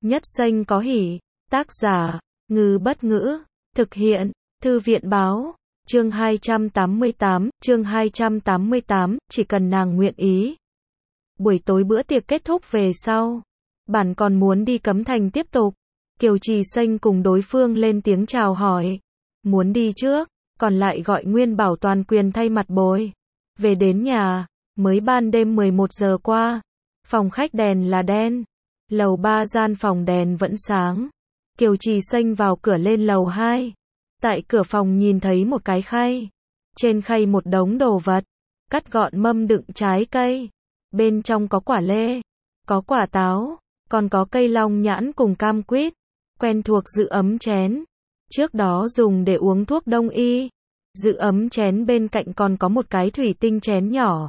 Nhất Xanh có hỉ. Tác giả, Ngư Bất Ngữ. Thực hiện, Thư viện Báo. Chương 288, chỉ cần nàng nguyện ý. Buổi tối bữa tiệc kết thúc về sau. Bản còn muốn đi Cấm Thành tiếp tục. Kiều Trì Xanh cùng đối phương lên tiếng chào hỏi. Muốn đi trước, còn lại gọi Nguyên Bảo toàn quyền thay mặt bồi. Về đến nhà, mới ban đêm 11 giờ qua. Phòng khách đèn là đen. Lầu 3 gian phòng đèn vẫn sáng. Kiều Trì Xanh vào cửa lên lầu 2. Tại cửa phòng nhìn thấy một cái khay. Trên khay một đống đồ vật. Cắt gọn mâm đựng trái cây. Bên trong có quả lê, có quả táo, còn có cây long nhãn cùng cam quýt. Quen thuộc giữ ấm chén. Trước đó dùng để uống thuốc đông y. Giữ ấm chén bên cạnh còn có một cái thủy tinh chén nhỏ.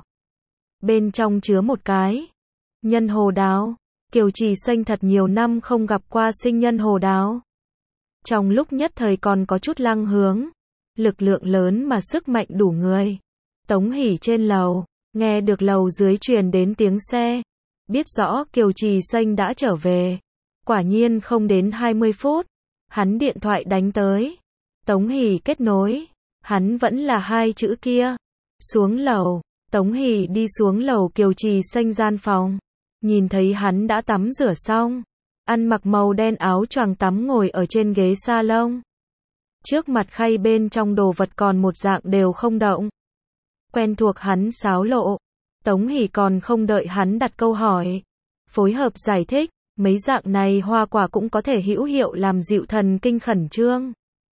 Bên trong chứa một cái nhân hồ đào. Kiều Trì Xanh thật nhiều năm không gặp qua sinh nhân hồ đào. Trong lúc nhất thời còn có chút lăng hướng. Lực lượng lớn mà sức mạnh đủ người. Tống Hỷ trên lầu, nghe được lầu dưới truyền đến tiếng xe. Biết rõ Kiều Trì Xanh đã trở về. Quả nhiên không đến 20 phút. Hắn điện thoại đánh tới. Tống Hỷ kết nối. Hắn vẫn là hai chữ kia. Xuống lầu. Tống Hỷ đi xuống lầu Kiều Trì Xanh gian phòng. Nhìn thấy hắn đã tắm rửa xong. Ăn mặc màu đen áo choàng tắm ngồi ở trên ghế salon. Trước mặt khay bên trong đồ vật còn một dạng đều không động. Quen thuộc hắn xáo lộ. Tống Hỷ còn không đợi hắn đặt câu hỏi. Phối hợp giải thích, mấy dạng này hoa quả cũng có thể hữu hiệu làm dịu thần kinh khẩn trương.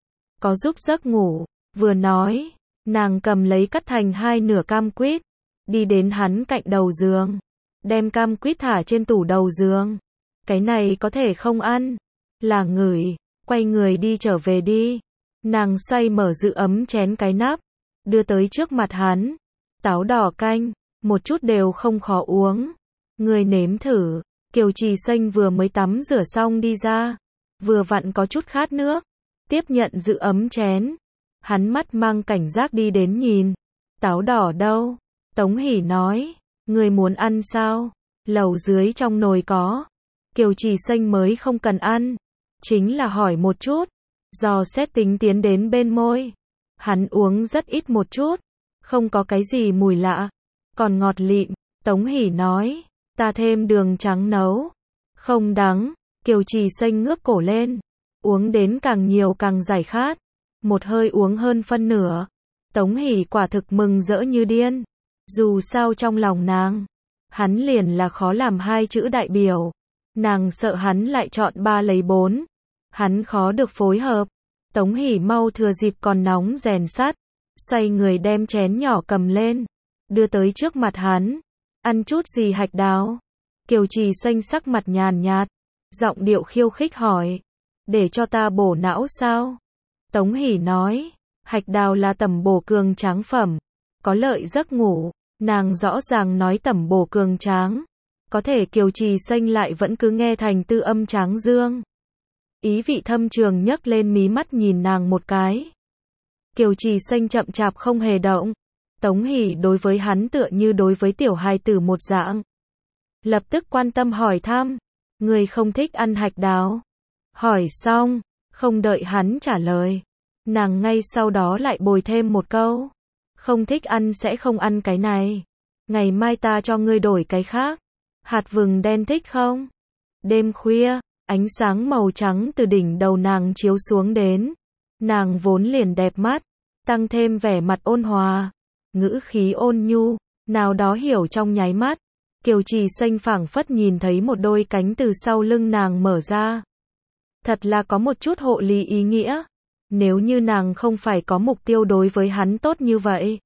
Có giúp giấc ngủ. Vừa nói, nàng cầm lấy cắt thành hai nửa cam quýt. Đi đến hắn cạnh đầu giường. Đem cam quýt thả trên tủ đầu giường. Cái này có thể không ăn. Là ngửi. Quay người đi trở về đi. Nàng xoay mở giữ ấm chén cái nắp. Đưa tới trước mặt hắn. Táo đỏ canh. Một chút đều không khó uống. Người nếm thử. Kiều Trì Xanh vừa mới tắm rửa xong đi ra. Vừa vặn có chút khát nước. Tiếp nhận giữ ấm chén. Hắn mắt mang cảnh giác đi đến nhìn. Táo đỏ đâu? Tống Hỷ nói. Người muốn ăn sao? Lầu dưới trong nồi có. Kiều Trì Xanh mới không cần ăn. Chính là hỏi một chút. Dò xét tính tiến đến bên môi. Hắn uống rất ít một chút. Không có cái gì mùi lạ. Còn ngọt lịm. Tống Hỷ nói. Ta thêm đường trắng nấu. Không đắng. Kiều Trì Xanh ngước cổ lên. Uống đến càng nhiều càng giải khát. Một hơi uống hơn phân nửa. Tống Hỷ quả thực mừng rỡ như điên. Dù sao trong lòng nàng, hắn liền là khó làm hai chữ đại biểu. Nàng sợ hắn lại chọn 3 lấy 4. Hắn khó được phối hợp. Tống Hỷ mau thừa dịp còn nóng rèn sắt. Xoay người đem chén nhỏ cầm lên. Đưa tới trước mặt hắn. Ăn chút gì hạch đào? Kiều Trì Xanh sắc mặt nhàn nhạt. Giọng điệu khiêu khích hỏi. Để cho ta bổ não sao? Tống Hỷ nói. Hạch đào là tẩm bổ cường tráng phẩm. Có lợi giấc ngủ. Nàng rõ ràng nói tẩm bổ cường tráng. Có thể Kiều Trì Xanh lại vẫn cứ nghe thành tư âm tráng dương. Ý vị thâm trường nhấc lên mí mắt nhìn nàng một cái. Kiều Trì Xanh chậm chạp không hề động. Tống Hỷ đối với hắn tựa như đối với tiểu hài tử một dạng. Lập tức quan tâm hỏi thăm. Người không thích ăn hạch đào? Hỏi xong, không đợi hắn trả lời. Nàng ngay sau đó lại bồi thêm một câu. Không thích ăn sẽ không ăn cái này. Ngày mai ta cho ngươi đổi cái khác. Hạt vừng đen thích không? Đêm khuya, ánh sáng màu trắng từ đỉnh đầu nàng chiếu xuống đến. Nàng vốn liền đẹp mắt, tăng thêm vẻ mặt ôn hòa, ngữ khí ôn nhu, nào đó hiểu trong nháy mắt. Kiều Trì Xanh phảng phất nhìn thấy một đôi cánh từ sau lưng nàng mở ra. Thật là có một chút hộ lý ý nghĩa. Nếu như nàng không phải có mục tiêu đối với hắn tốt như vậy.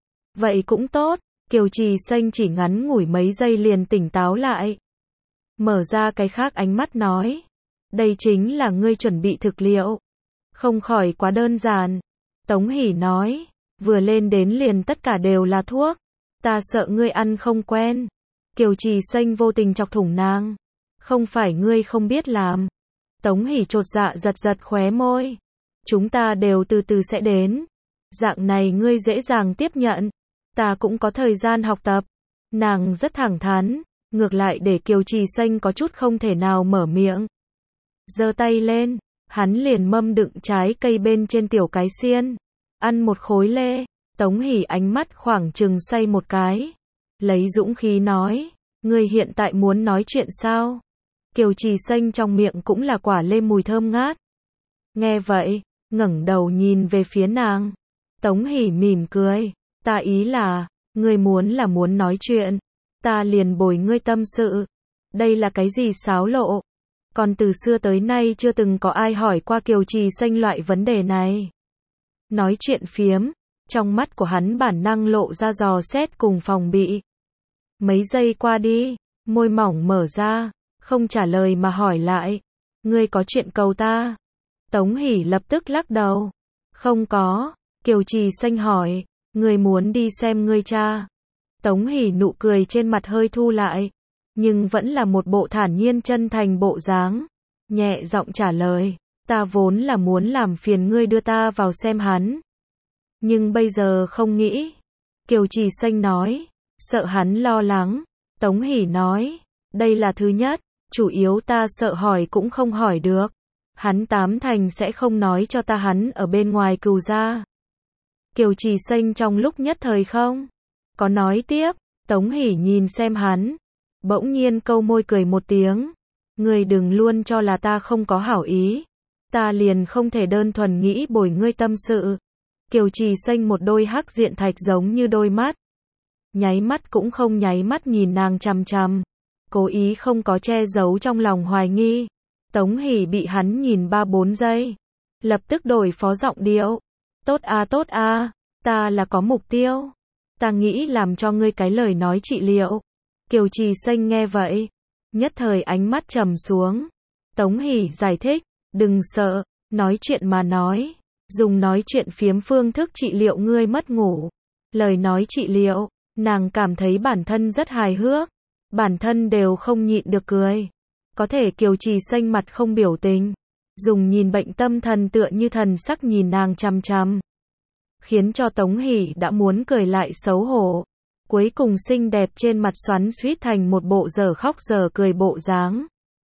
Vậy cũng tốt. Kiều Trì Xanh chỉ ngắn ngủi mấy giây liền tỉnh táo lại. Mở ra cái khác ánh mắt nói. Đây chính là ngươi chuẩn bị thực liệu. Không khỏi quá đơn giản. Tống Hỷ nói. Vừa lên đến liền tất cả đều là thuốc. Ta sợ ngươi ăn không quen. Kiều Trì Xanh vô tình chọc thủng nàng. Không phải ngươi không biết làm. Tống Hỷ chột dạ giật giật khóe môi. Chúng ta đều từ từ sẽ đến. Dạng này ngươi dễ dàng tiếp nhận. Ta cũng có thời gian học tập. Nàng rất thẳng thắn. Ngược lại để Kiều Trì Xanh có chút không thể nào mở miệng. giơ tay lên, hắn liền mâm đựng trái cây bên trên tiểu cái xiên, ăn một khối lê. Tống Hỷ ánh mắt khoảng chừng xoay một cái, lấy dũng khí nói, ngươi hiện tại muốn nói chuyện sao? Kiều Trì Xanh trong miệng cũng là quả lê mùi thơm ngát. Nghe vậy, ngẩng đầu nhìn về phía nàng. Tống Hỷ mỉm cười, ta ý là, ngươi muốn nói chuyện, ta liền bồi ngươi tâm sự. Đây là cái gì xáo lộ? Còn từ xưa tới nay chưa từng có ai hỏi qua Kiều Trì Xanh loại vấn đề này. Nói chuyện phiếm, trong mắt của hắn bản năng lộ ra dò xét cùng phòng bị. Mấy giây qua đi, môi mỏng mở ra, không trả lời mà hỏi lại, ngươi có chuyện cầu ta? Tống Hỷ lập tức lắc đầu, không có. Kiều Trì Xanh hỏi, ngươi muốn đi xem ngươi cha? Tống Hỷ nụ cười trên mặt hơi thu lại, nhưng vẫn là một bộ thản nhiên chân thành bộ dáng, nhẹ giọng trả lời, ta vốn là muốn làm phiền ngươi đưa ta vào xem hắn, nhưng bây giờ không nghĩ. Kiều Trì Xanh nói, sợ hắn lo lắng. Tống Hỷ nói, đây là thứ nhất, chủ yếu ta sợ hỏi cũng không hỏi được. Hắn tám thành sẽ không nói cho ta hắn ở bên ngoài Cừu gia. Kiều Trì Xanh trong lúc nhất thời không có nói tiếp. Tống Hỷ nhìn xem hắn, bỗng nhiên câu môi cười một tiếng, ngươi đừng luôn cho là ta không có hảo ý, ta liền không thể đơn thuần nghĩ bồi ngươi tâm sự. Kiều Trì Xanh một đôi hắc diện thạch giống như đôi mắt, nháy mắt cũng không nháy mắt nhìn nàng chằm chằm, cố ý không có che giấu trong lòng hoài nghi. Tống Hỷ bị hắn nhìn 3-4 giây, lập tức đổi phó giọng điệu, tốt a, ta là có mục tiêu, ta nghĩ làm cho ngươi cái lời nói trị liệu. Kiều Trì Xanh nghe vậy, nhất thời ánh mắt trầm xuống. Tống Hỷ giải thích, đừng sợ, nói chuyện mà nói, dùng nói chuyện phiếm phương thức trị liệu ngươi mất ngủ. Lời nói trị liệu, nàng cảm thấy bản thân rất hài hước, bản thân đều không nhịn được cười. Có thể Kiều Trì Xanh mặt không biểu tình, dùng nhìn bệnh tâm thần tựa như thần sắc nhìn nàng chằm chằm, khiến cho Tống Hỷ đã muốn cười lại xấu hổ. Cuối cùng xinh đẹp trên mặt xoắn xuýt thành một bộ dở khóc dở cười bộ dáng.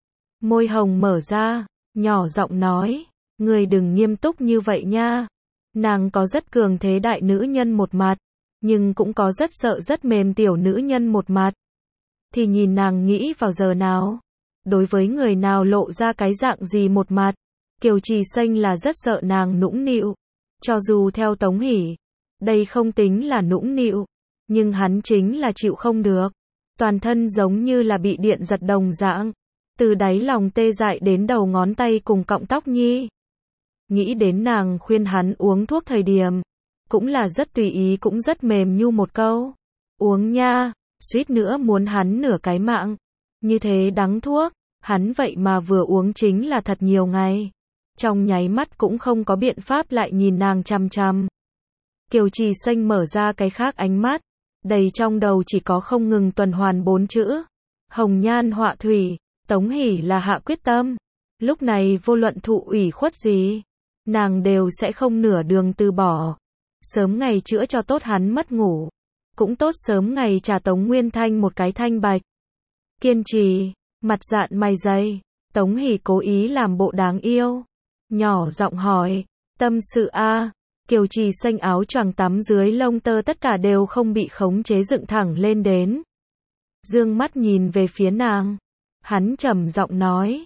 Môi hồng mở ra, nhỏ giọng nói, ngươi đừng nghiêm túc như vậy nha. Nàng có rất cường thế đại nữ nhân một mặt, nhưng cũng có rất sợ rất mềm tiểu nữ nhân một mặt. Thì nhìn nàng nghĩ vào giờ nào, đối với người nào lộ ra cái dạng gì một mặt. Kiều Trì Xanh là rất sợ nàng nũng nịu. Cho dù theo Tống Hỷ, đây không tính là nũng nịu, nhưng hắn chính là chịu không được. Toàn thân giống như là bị điện giật đồng dạng, từ đáy lòng tê dại đến đầu ngón tay cùng cọng tóc nhi. Nghĩ đến nàng khuyên hắn uống thuốc thời điểm, cũng là rất tùy ý cũng rất mềm nhu một câu. Uống nha, suýt nữa muốn hắn nửa cái mạng. Như thế đắng thuốc, hắn vậy mà vừa uống chính là thật nhiều ngày. Trong nháy mắt cũng không có biện pháp lại nhìn nàng chằm chằm. Kiều Trì Xanh mở ra cái khác ánh mắt, đầy trong đầu chỉ có không ngừng tuần hoàn 4 chữ. Hồng nhan họa thủy. Tống Hỷ là hạ quyết tâm. Lúc này vô luận thụ ủy khuất gì, nàng đều sẽ không nửa đường từ bỏ. Sớm ngày chữa cho tốt hắn mất ngủ, cũng tốt sớm ngày trả Tống Nguyên Thanh một cái thanh bạch. Kiên trì, mặt dạn mày dày. Tống Hỷ cố ý làm bộ đáng yêu, nhỏ giọng hỏi, tâm sự a. Kiều Trì Xanh áo choàng tắm dưới lông tơ tất cả đều không bị khống chế dựng thẳng lên đến. Dương mắt nhìn về phía nàng, hắn trầm giọng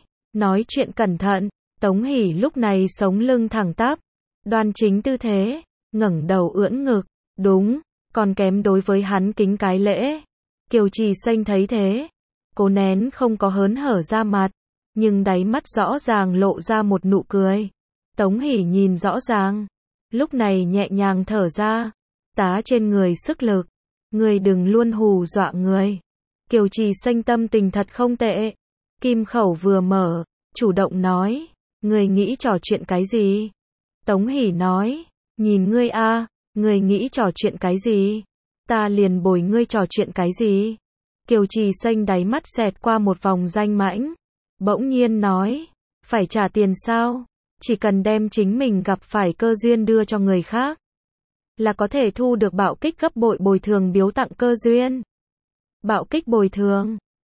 nói chuyện cẩn thận. Tống Hỷ lúc này sống lưng thẳng tắp, đoan chính tư thế, ngẩng đầu ưỡn ngực, đúng, còn kém đối với hắn kính cái lễ. Kiều Trì Xanh thấy thế, cố nén không có hớn hở ra mặt, nhưng đáy mắt rõ ràng lộ ra một nụ cười. Tống Hỷ nhìn rõ ràng, lúc này nhẹ nhàng thở ra, tá trên người sức lực, ngươi đừng luôn hù dọa người. Kiều Trì Xanh tâm tình thật không tệ, kim khẩu vừa mở, chủ động nói, ngươi nghĩ trò chuyện cái gì? Tống Hỷ nói, nhìn ngươi a, ngươi nghĩ trò chuyện cái gì? Ta liền bồi ngươi trò chuyện cái gì? Kiều Trì Xanh đáy mắt xẹt qua một vòng danh mãnh, bỗng nhiên nói, phải trả tiền sao? Chỉ cần đem chính mình gặp phải cơ duyên đưa cho người khác, là có thể thu được bạo kích gấp bội bồi thường biếu tặng cơ duyên. Bạo kích bồi thường.